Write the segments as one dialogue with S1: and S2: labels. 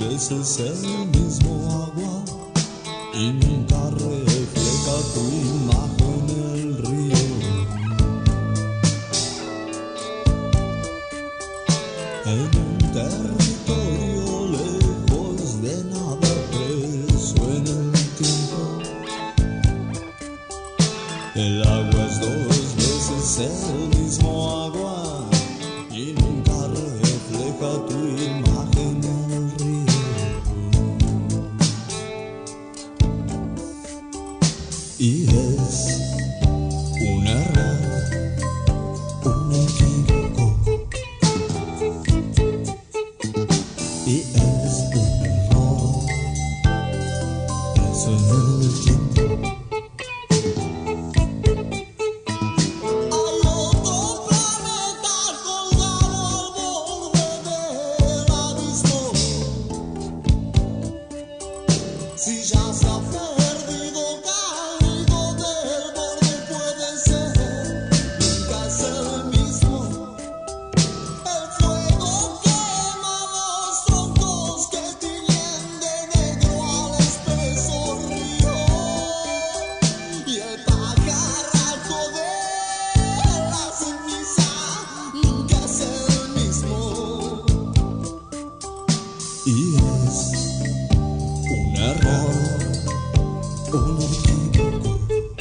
S1: veces el mismo agua y nunca refleja tu imagen en el río. En un territorio lejos de nada resuena el tiempo. El agua es dos veces el mismo agua y nunca refleja tu imagen en el río. Y es un error, un equívoco. Y es un error, eso en el tiempo. Hay otro planeta colgado al borde del abismo. Si ya se ha perdido, caído del borde, puede ser, nunca es el mismo. El fuego quema los troncos que tiñen de negro al espeso río. Y el pajarraco de la ceniza nunca es el mismo. Y es un error, un equívoco.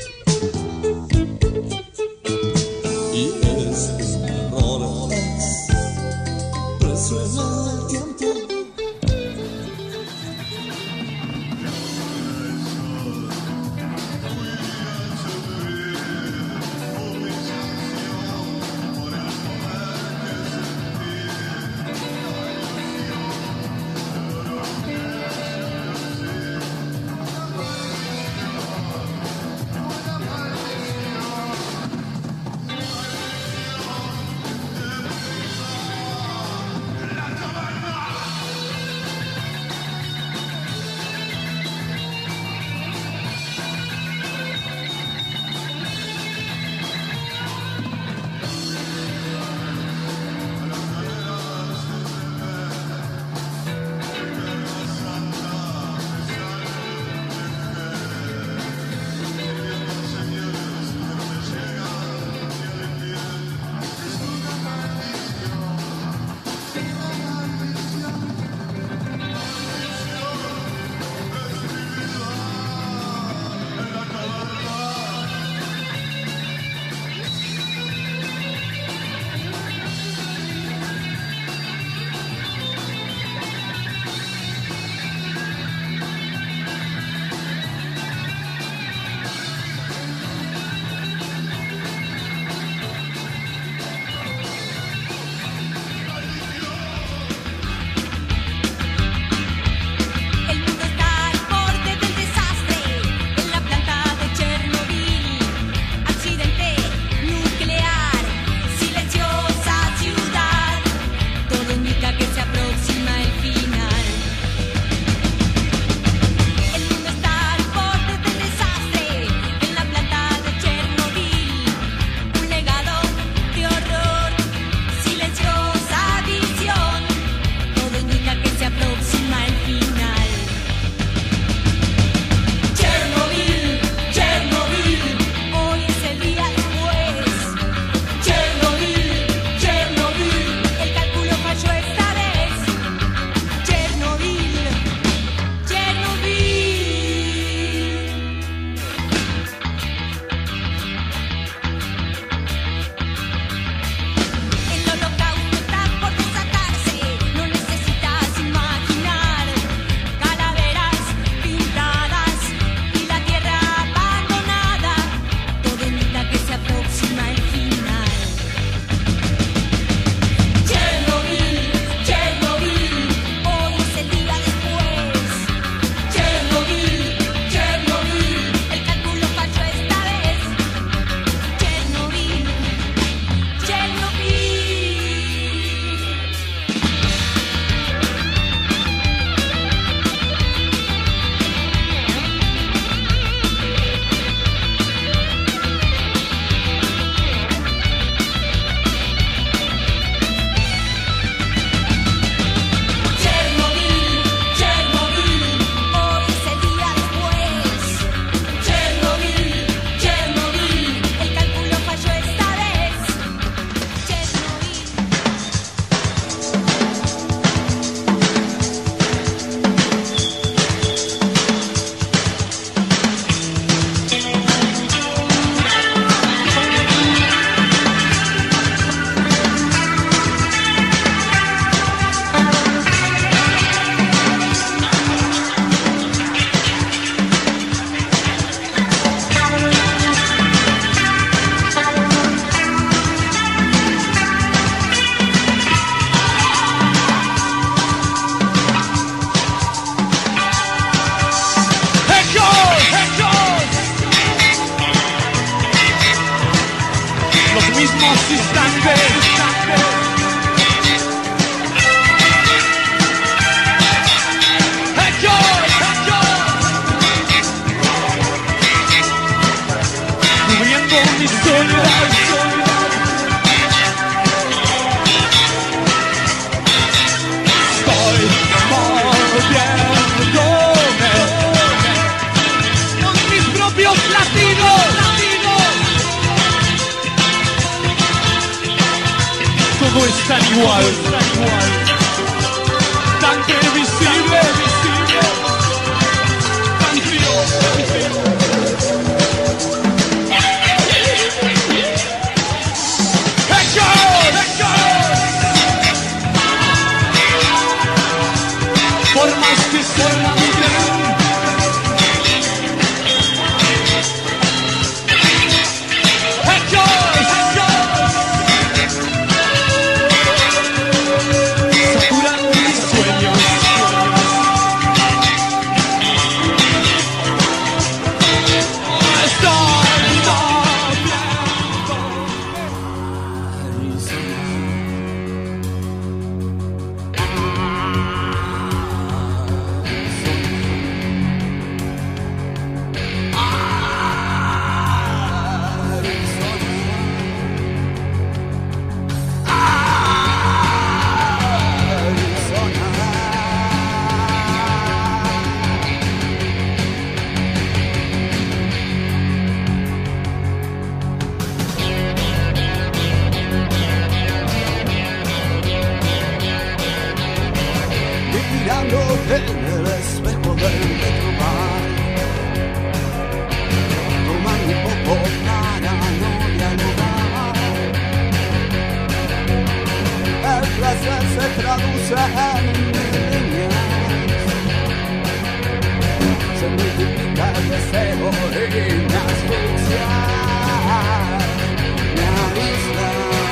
S1: Y es un error, preso en el tiempo.
S2: mi soledad. Estoy moviéndome con mis propios latidos. Todo es tan igual, tan previsible, tan frío. Por más que se olviden, saturan mis sueños.
S1: Mirando en el espejo del retrobar, tomando un poco para no dialogar. El placer se traduce en líneas, se multiplica el deseo y me asfixia, me aísla.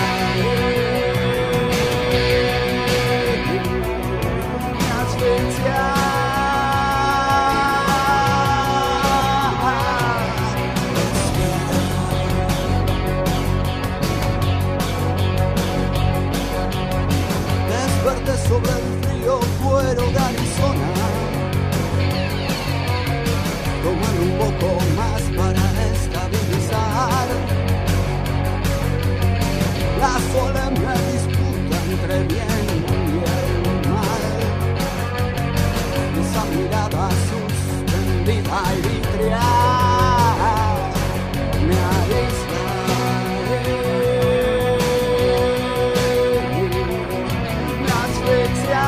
S1: Desperté sobre el frío cuero de Arizona, tomar un poco más para estabilizar la solemne disputa entre bien y el mal. Esa mirada suspendida y vitreal me aísla, me asfixia.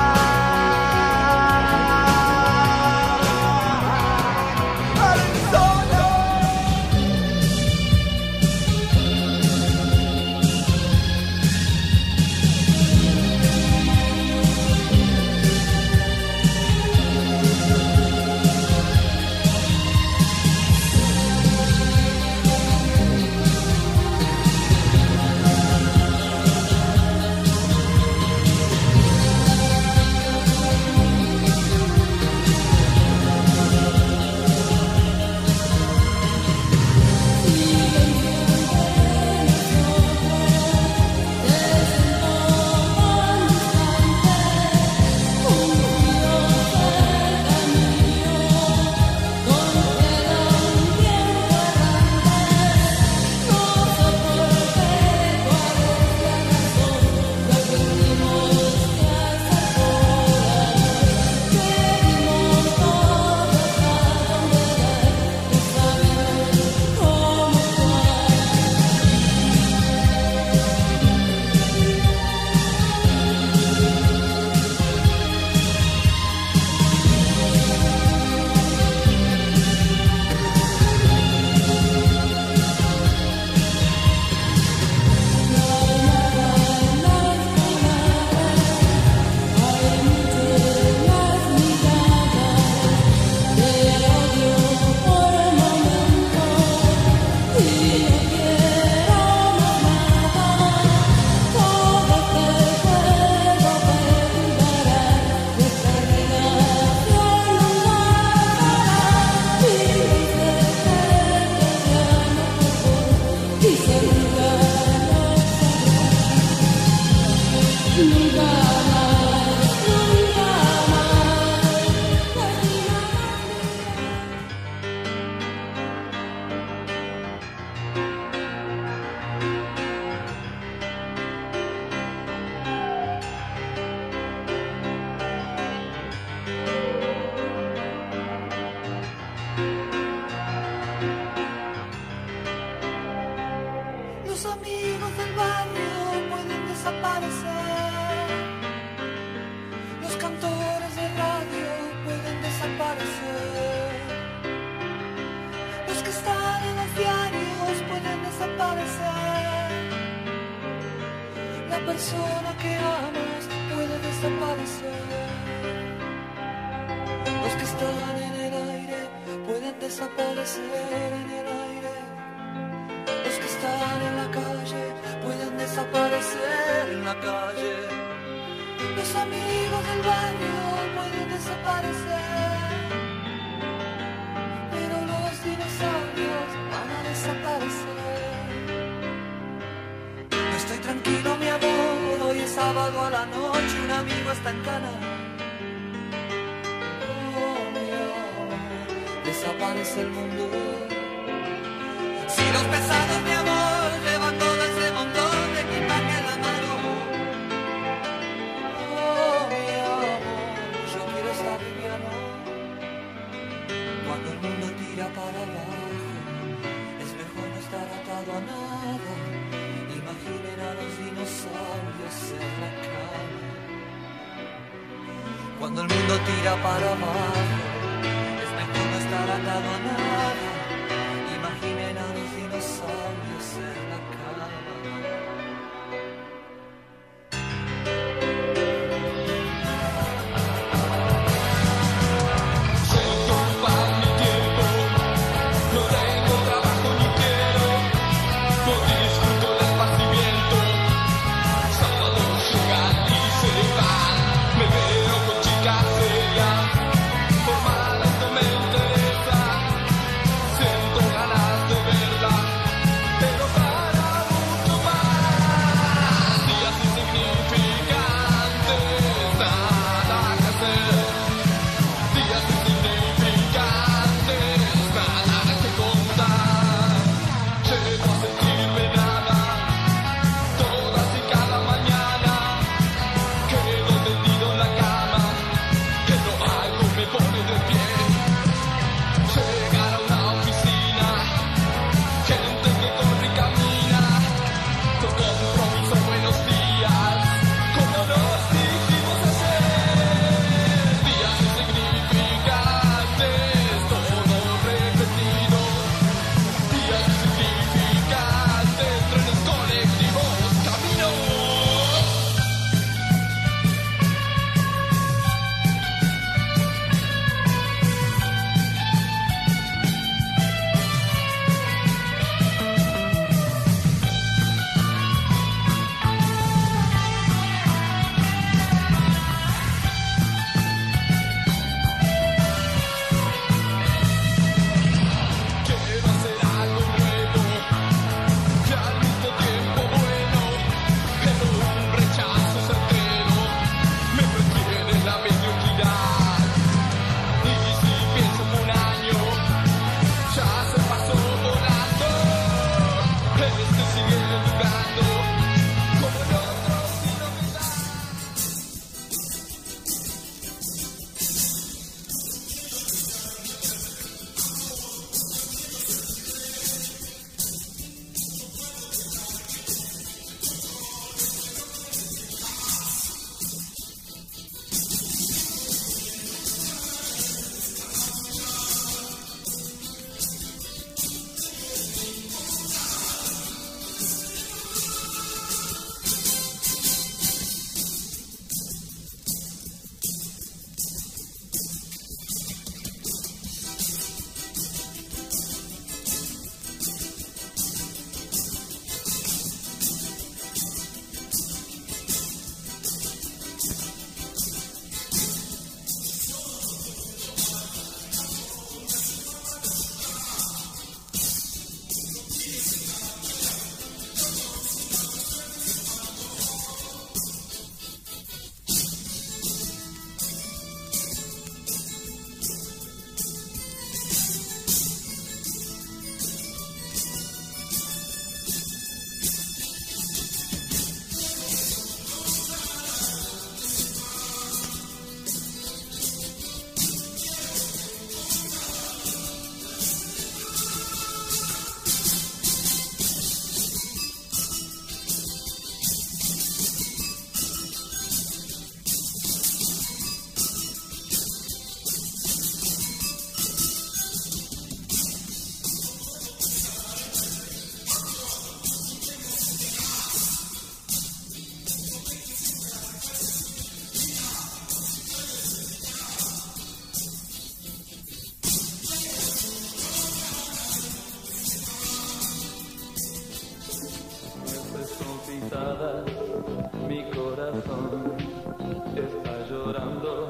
S3: Los amigos del barrio pueden desaparecer. Los cantores de radio pueden desaparecer. Los que están en los diarios pueden desaparecer. La persona que amas puede desaparecer. Los que están en el aire pueden desaparecer en el aire. Los que están en la calle pueden desaparecer en la calle. Los amigos del barrio pueden desaparecer. Pero los dinosaurios van a desaparecer. No estoy tranquilo, mi amor, hoy es sábado a la noche, un amigo está en cana. Oh, mi amor, desaparece el mundo. Si los pesados, mi amor, llevan todo ese montón de equipaje en la mano. Oh, mi amor, yo quiero estar liviano. Cuando el mundo tira para abajo, es mejor no estar atado a nada. Imaginen a los dinosaurios en la cama. Cuando el mundo tira para abajo, es mejor no estar atado a nada. Imaginen a los dinosaurios en la cama.
S2: Solo para mi tiempo, no tengo trabajo ni quiero, no disfruto el esparcimiento. Sábados llegan y se van, me veo con chicas serias, formadas no me interesa. corazón está llorando.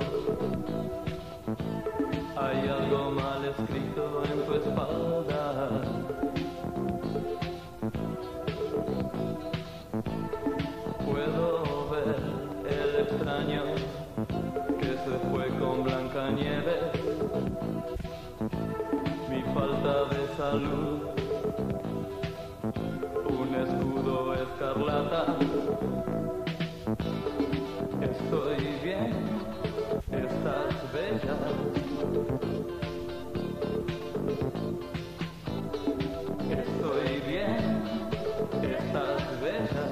S2: Hay algo mal escrito en tu espalda. Puedo ver el extraño que se fue con Blancanieves. Mi falta de salud, un escudo escarlata. Estoy bien, estás bella. Estoy bien, estás bella.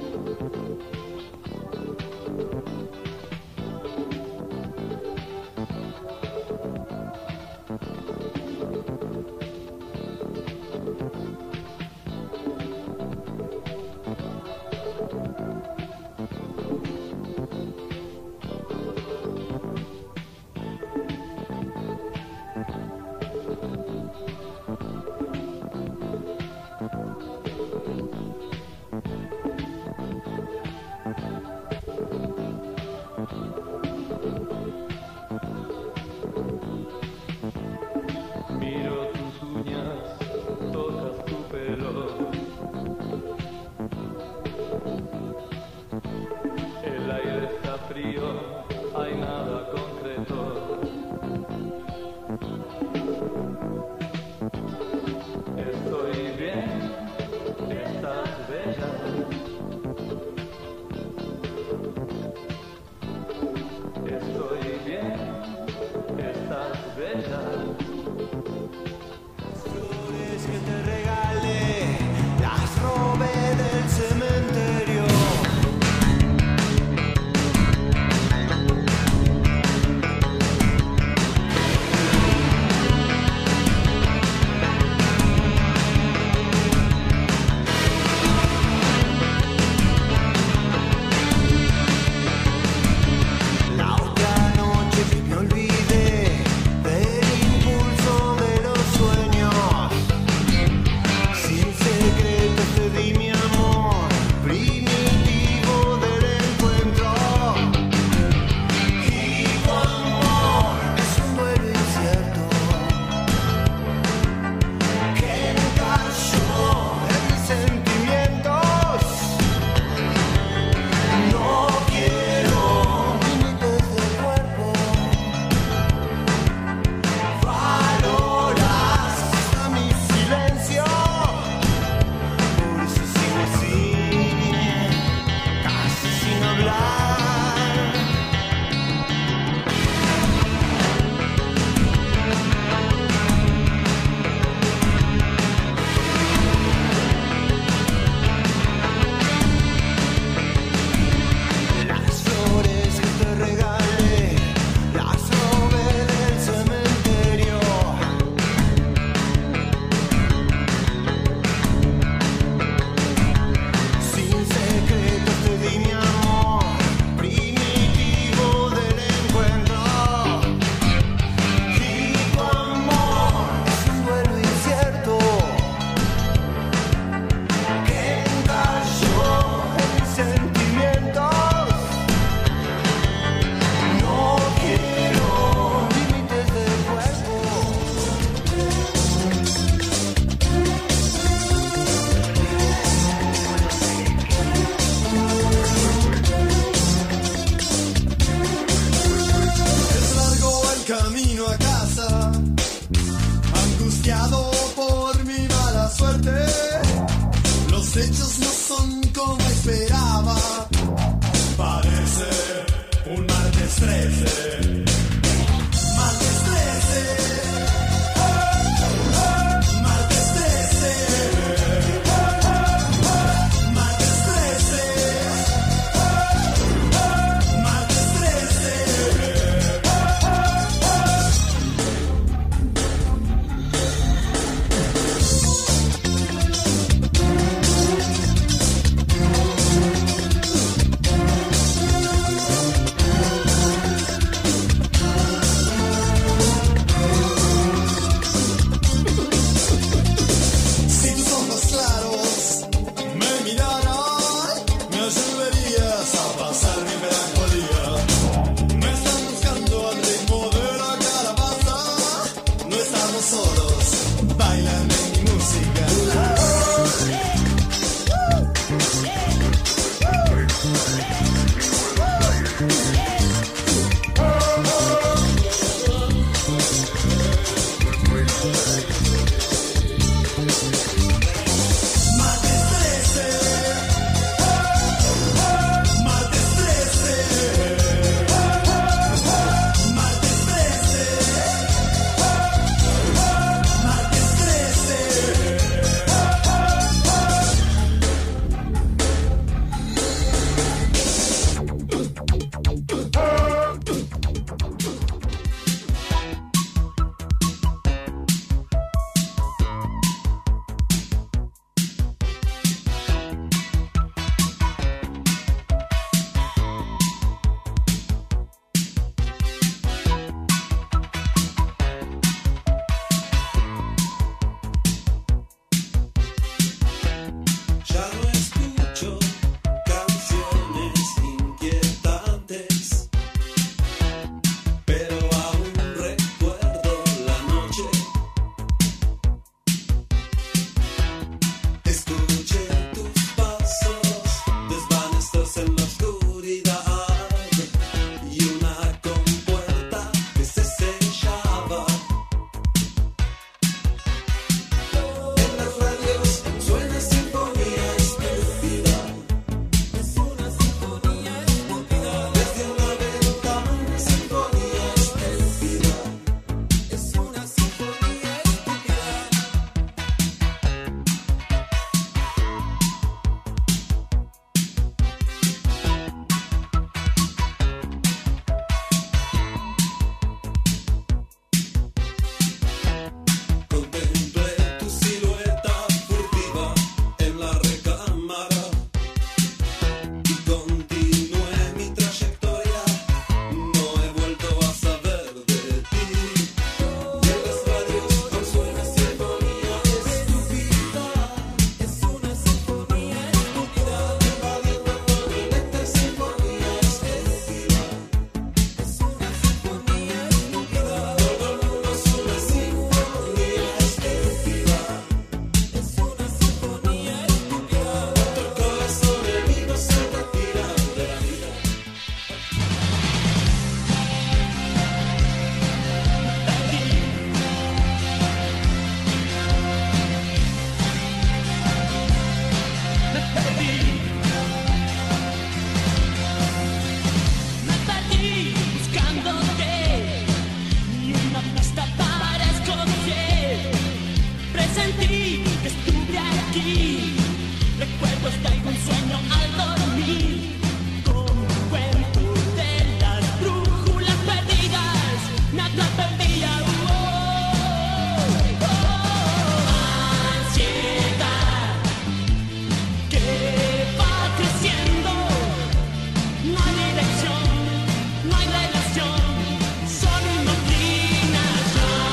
S2: Miro tus uñas, tocas tu pelo. El aire está frío, hay nada concreto. Estoy bien, estás bella. Estoy bien, estás bella.
S1: Flores que te regale, las robé del cementerio. La otra noche me olvidé del impulso de los sueños. Sin secreto te di mi amor, primitivo del encuentro. Y tu amor es un duelo incierto que encalló en mis sentimientos. No quiero límites del cuerpo. Valoras hasta mi silencio. Por eso sigo así, casi sin hablar. Las flores que te regalé, las robé del cementerio. Sin secreto te di mi amor, primitivo del encuentro. Y tu amor es un duelo incierto que encalló en mis sentimientos. No quiero límites del cuerpo. Es largo el camino a casa, angustiado por mi mala suerte. Los hechos no son como esperaba. Parece un martes 13. Martes 13. Martes 13. Martes 13. Martes 13. solos, bailan en mi música.
S4: No hay relación, son indoctrinación.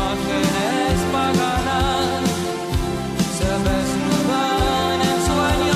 S3: imágenes paganas se desnudan en sueños.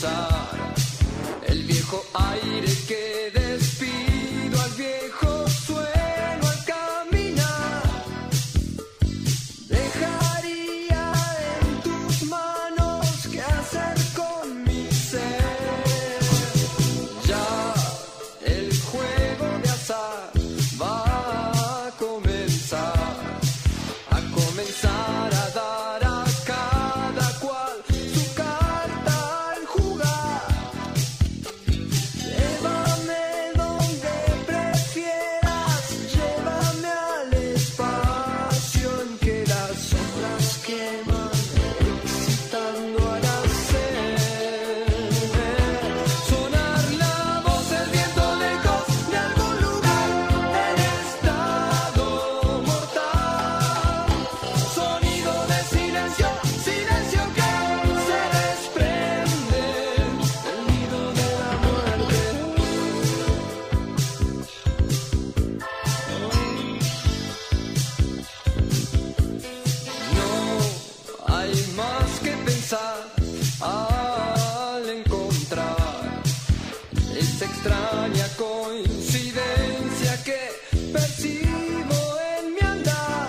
S2: comenzar. El viejo aire que despido al viejo suelo al caminar. Dejaría en tus manos qué hacer con mi ser. Ya el juego de azar va a comenzar a dar a cada cual su carta al jugar. Llévame donde prefieras, llévame al espacio en que las sombras queman, excitando al hacer. Sonar la voz del viento lejos de algún lugar en estado mortal. Sonido de silencio, silencio que se desprende del nido de la muerte. No hay más que pensar al encontrar esa extraña coincidencia que percibo en mi andar.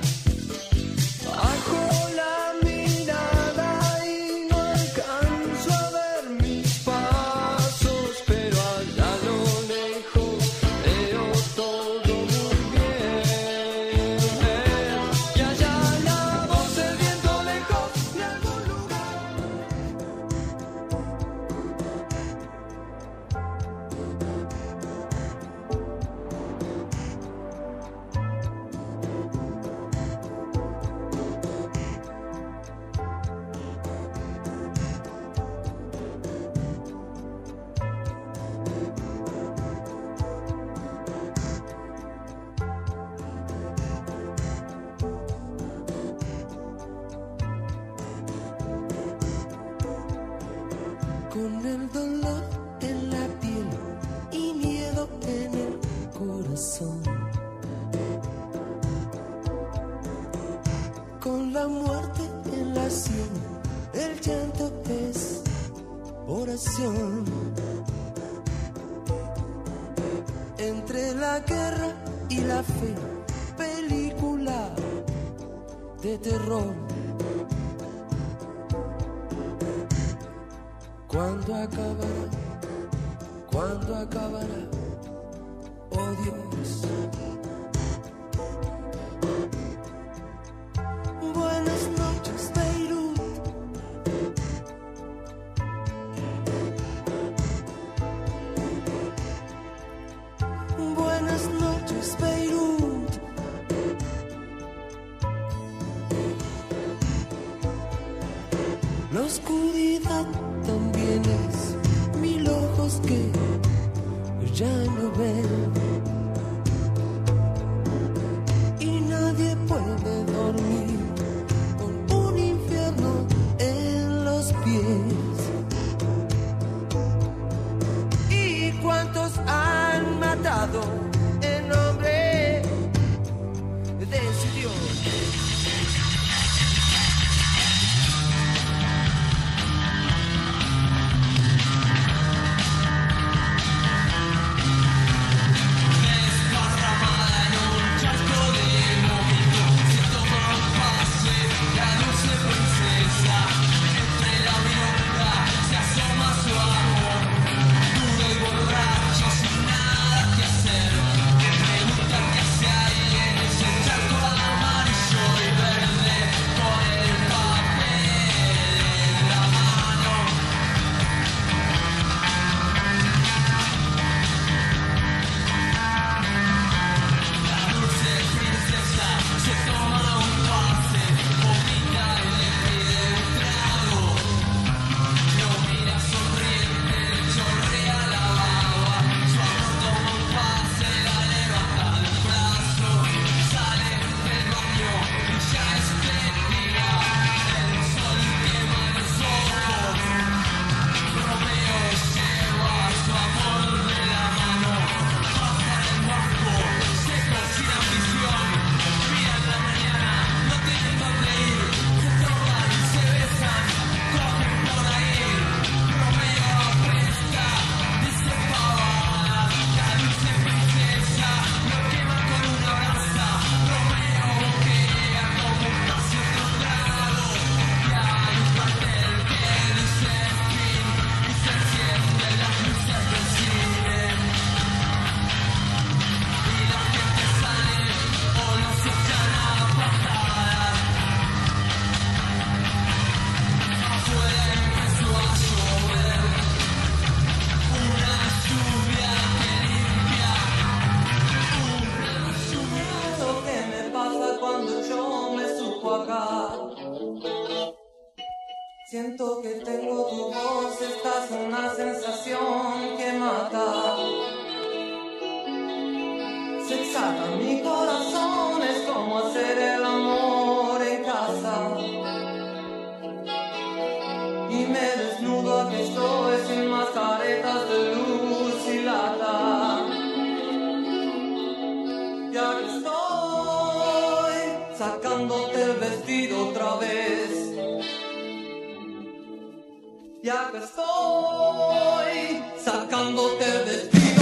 S2: Bajo la mirada y no alcanzo a ver mis pasos, pero allá a lo lejos veo todo muy bien. Y allá la voz del viento lejos de algún lugar.
S4: Con el dolor en la piel y miedo en el corazón, con la muerte en la sien, el llanto es oración. Entre la guerra y la fe, película de terror. ¿Cuándo acabará? ¿Cuándo acabará? Oh Dios. Buenas noches, Beirut. Buenas noches, Beirut. La oscuridad también es mil ojos que ya no ven, y nadie puede dormir con un infierno en los pies. ¿Y cuántos han matado en nombre de su Dios?
S3: esta es una sensación que mata. Se exalta mi corazón, es como hacer el amor en casa. Y me desnudo, aquí estoy sin mascaretas de luz y lata. Ya que estoy sacándote el vestido otra vez. Ya que estoy sacándote el vestido.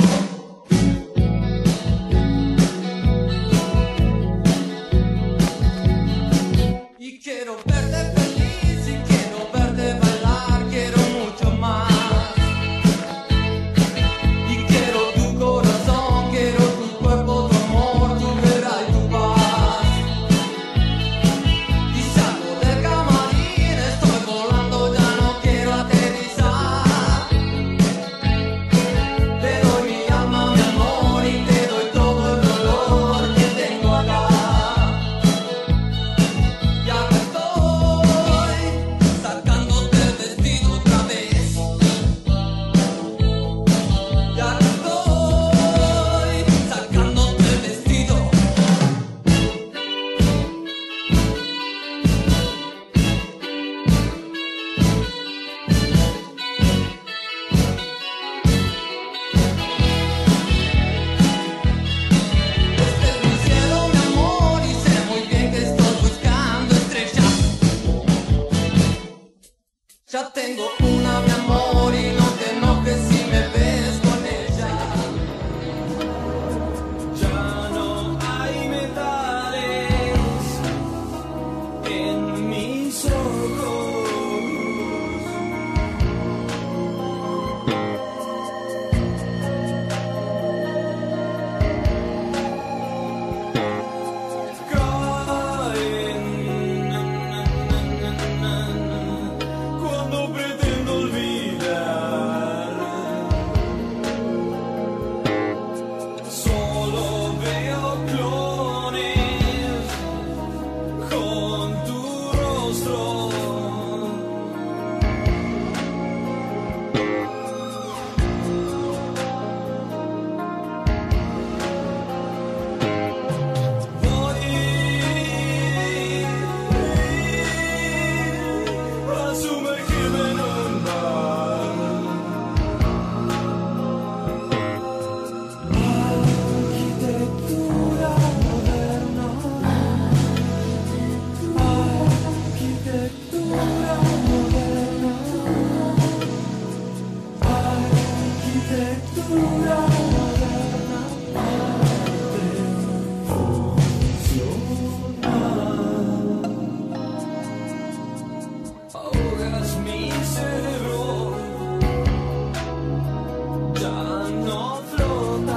S3: Y quiero verte feliz y quiero verte bailar, quiero mucho más. Y quiero tu corazón, quiero tu cuerpo, tu amor, tu guerra y tu paz. Y salgo del camarín, estoy volando, ya no quiero aterrizar. Te doy mi alma, mi amor y te doy todo el dolor que tengo acá. Ya que estoy sacándote el vestido otra vez. Ya que estoy sacándote el vestido. Este es mi cielo, mi amor, y sé muy bien que estoy buscando estrellas. Ya tengo una, mi amor, y no te enojes si me ves con ella. Ya no hay metales en mis ojos. Cuando pretendo olvidar, solo veo clones con tu rostro. Voy a sumergirme en un mar. Arquitectura moderna. Arquitectura moderna. Arquitectura moderna. Ahogas mi cerebro, ya no flota.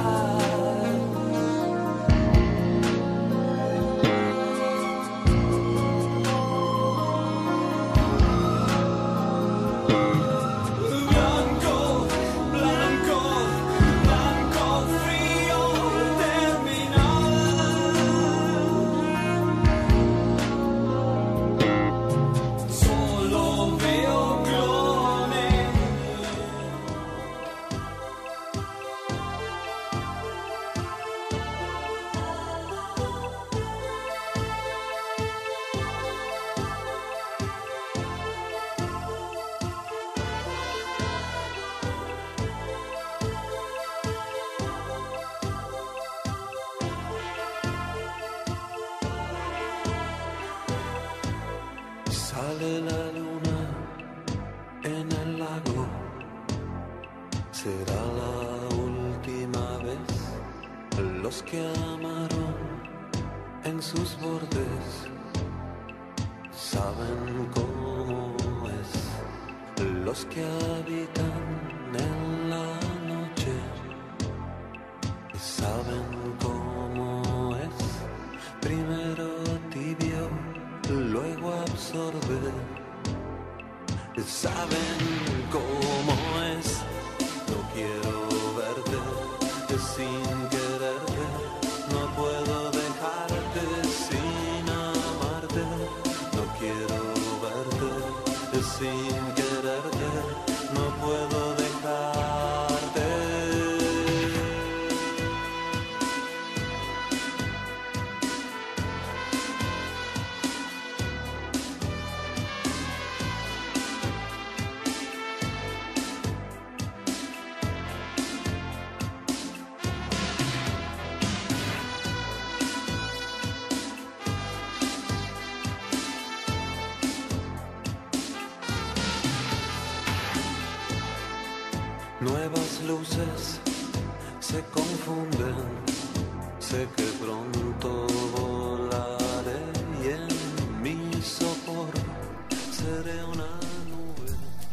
S3: Blanco, blanco, blanco, frío, terminal. Solo veo clones.
S5: Sale la luna en el lago, será la última vez. Los que amaron en sus bordes saben cómo es. Los que habitan en la noche saben cómo es. Primero tibio, luego absorbe. Saben cómo es. No quiero verte sin quererte. No puedo dejarte sin amarte. No quiero verte sin quererte. nuevas luces se confunden. Sé que pronto volaré y en mi sopor seré una nube.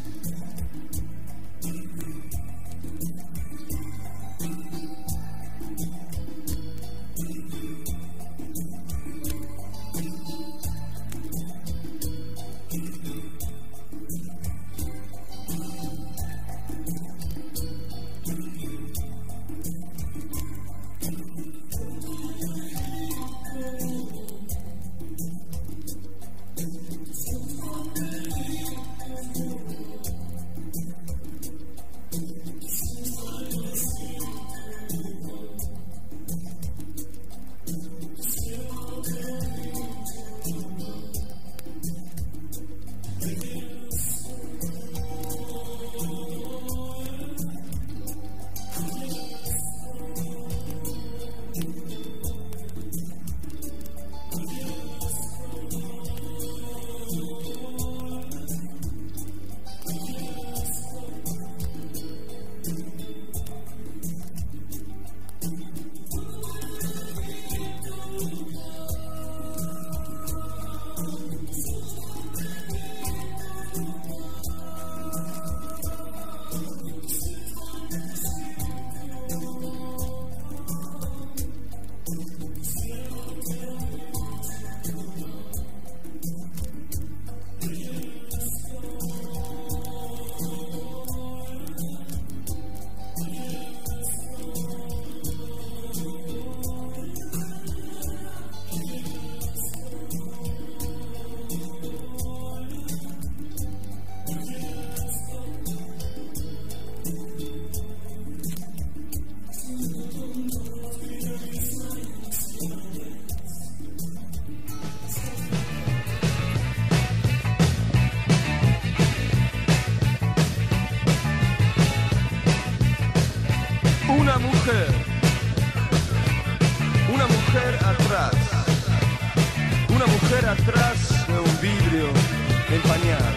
S6: Una mujer atrás de un vidrio empañado.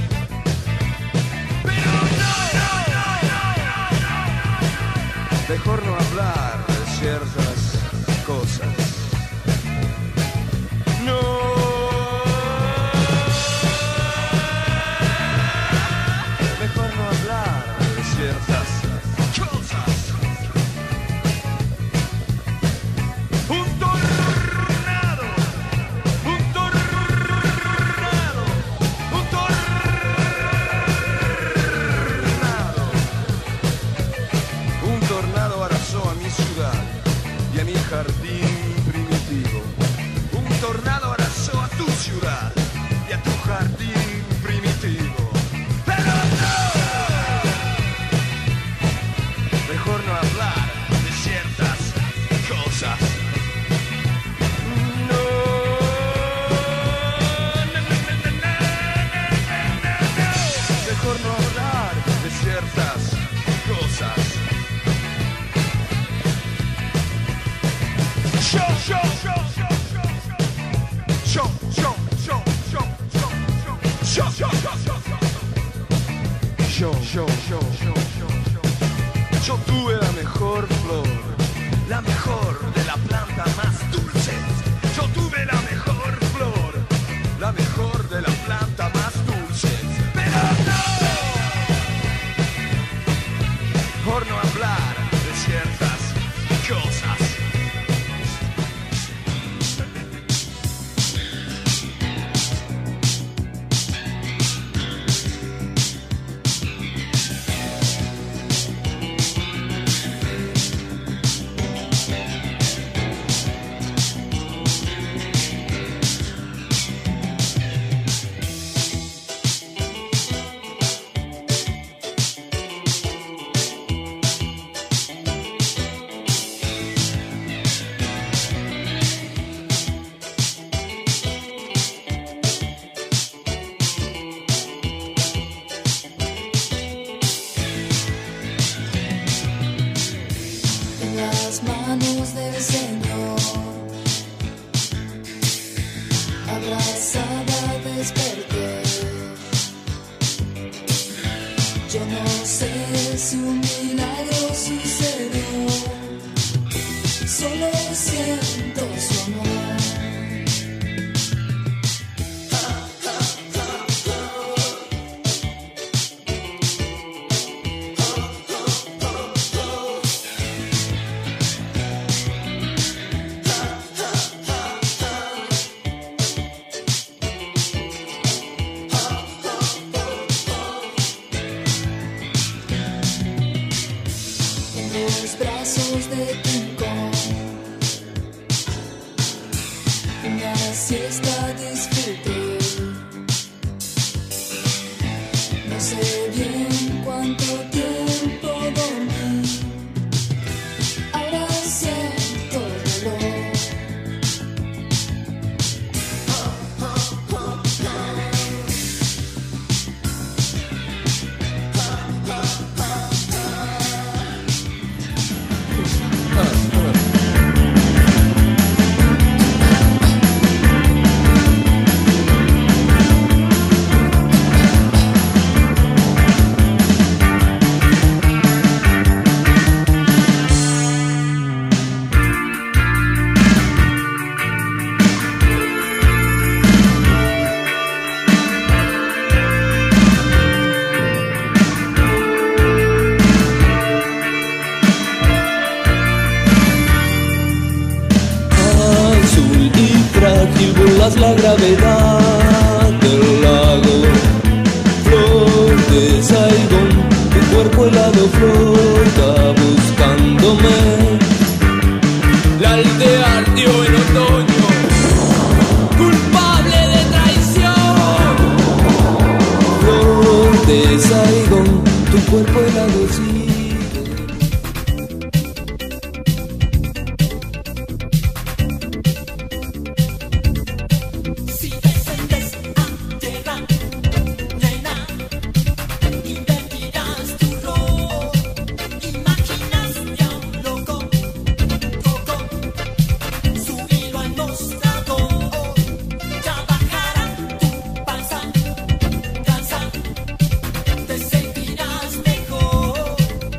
S6: Pero mejor no hablar de ciertas cosas. No. Mejor no hablar de ciertas cosas. Y a mi jardín primitivo. Un tornado arrasó a tu ciudad y a tu jardín primitivo. Pero no, mejor no hablar de ciertas cosas. No, mejor no hablar de ciertas cosas. Yo tuve la mejor flor, la mejor de la planta más dulce. Yo tuve la mejor flor, la mejor de la planta más dulce. Pero no, por no hablar de ciertas cosas.
S7: Las manos del Señor, abrazada desperté. Yo no sé si un milagro sucedió, solo siento su amor. Los brazos de Rincón, una siesta disfruté. No sé bien cuánto tiempo dormí, ahora siento dolor.
S1: Azul y frágil burlas la gravedad del lago. Flor de Saigón, tu cuerpo helado flota buscándome.
S2: La aldea ardió en otoño, culpable de traición.
S1: Flor de Saigón, tu cuerpo helado sigue.
S8: Si descendes a tierra, nena, invertirás tu rol. Imaginas a un loco, subirlo al mostrador. Trabajará tu panza, danza, te sentirás mejor.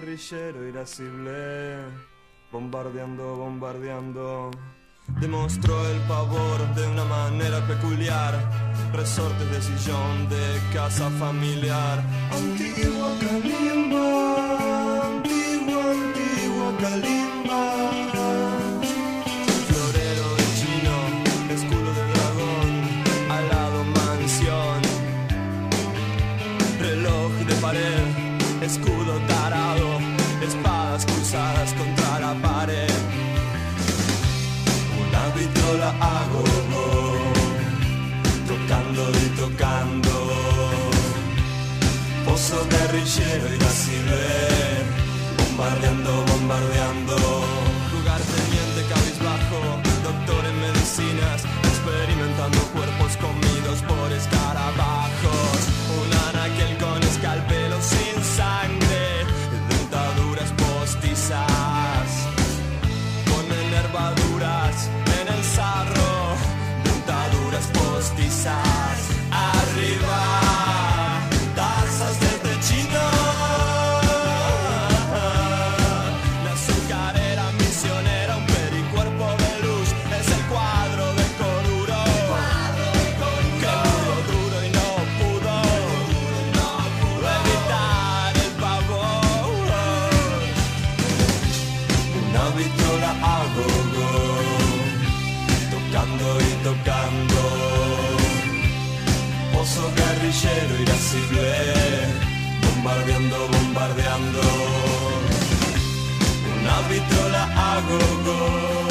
S9: guerrillero irascible, bombardeando, bombardeando. Demostró el pavor de una manera peculiar, resortes de sillón de casa familiar. Antigua calimba, antigua, antigua calimba. Florero de chino, escudo de dragón, alado mansión. Reloj de pared, escudo tarado, espadas cruzadas contra la pared. Una vitrola a gogo, tocando y tocando. Pozo guerrillero irascible, bombardeando, bombardeando. Lugar teniente cabizbajo, doctor en medicinas, experimentando cuerpos comidos por escarabajos. Un anaquel con escalpelo sin sangre, dentaduras postizas, con enervaduras en el sarro, dentaduras postizas. Arriba, tazas de techino. La azucarera misionera, un pericuerpo de luz, es el cuadro de Coruro. Que pudo duro y no pudo evitar el pavor. Una vitrola a gogo, tocando y tocando. Pozo guerrillero irascible, bombardeando, bombardeando. Una vitrola a gogo.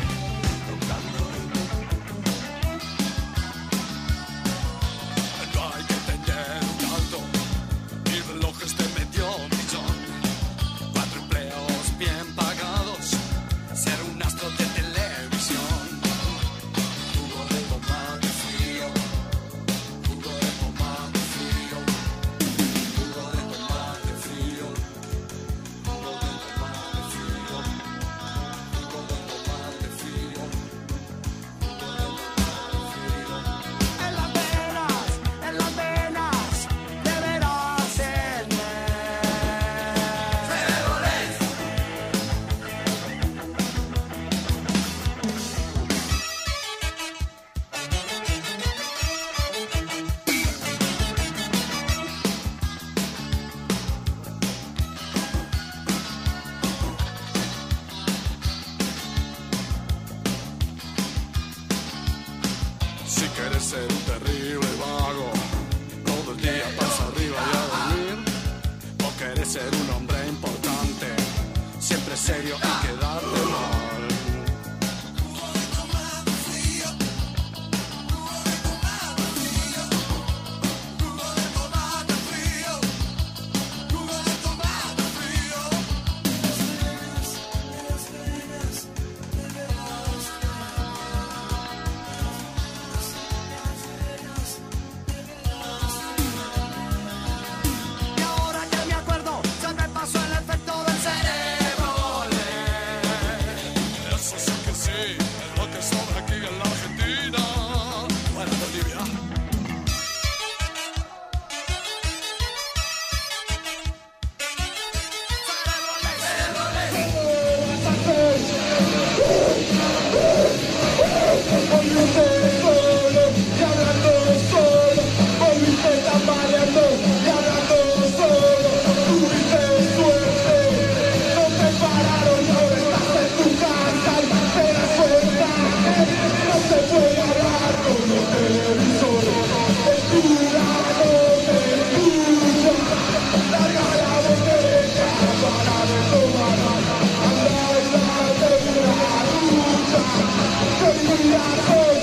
S6: No hay que tener un alto y relojes de medio millón. 4 empleos bien pagados, ser un astro de televisión. Jugo de tomate frío, jugo de tomate frío, jugo de tomate frío, jugo de tomate frío, jugo de tomate frío, jugo de tomate frío. En las venas, deberás tener. Si quieres ser un terrible vago, todo el día pasa arriba y a dormir. O quieres ser un hombre importante, siempre serio y quedarte mal. Y ahora que me acuerdo, se me pasó el efecto del cerebro. Eso sí que sí, es lo que sobra aquí en la Argentina. Bueno, Bolivia.
S10: Anda,